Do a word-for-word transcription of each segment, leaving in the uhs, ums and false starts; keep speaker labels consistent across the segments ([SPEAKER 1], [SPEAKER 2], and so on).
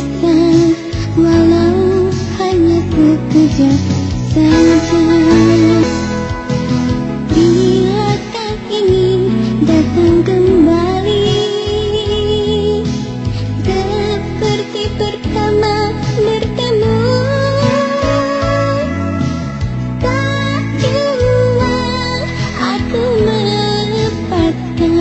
[SPEAKER 1] berpisah, walau hanya sekejap saja. Bila kau ingin datang kembali seperti pertama bertemu, tak jua aku melepaskan.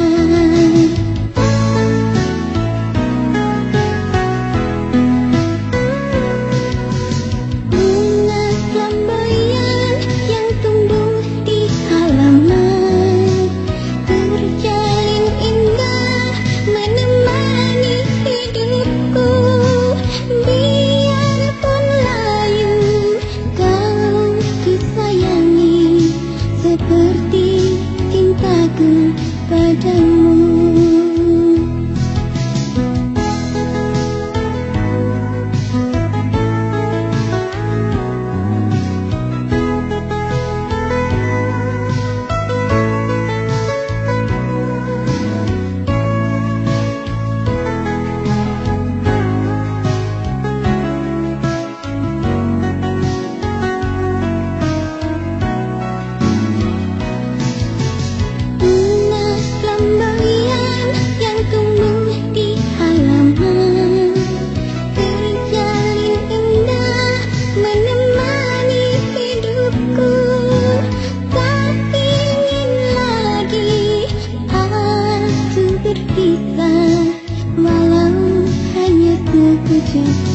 [SPEAKER 1] Bunga flamboyan yang tumbuh di halaman terjalin indah menemani hidupku. Biarpun layu kau kusayangi seperti cintaku padamu. Bunga flamboyan yang tumbuh di halaman terjalin indah menemani hidupku. Tak ingin lagi aku berpisah, walau hanya sekejap.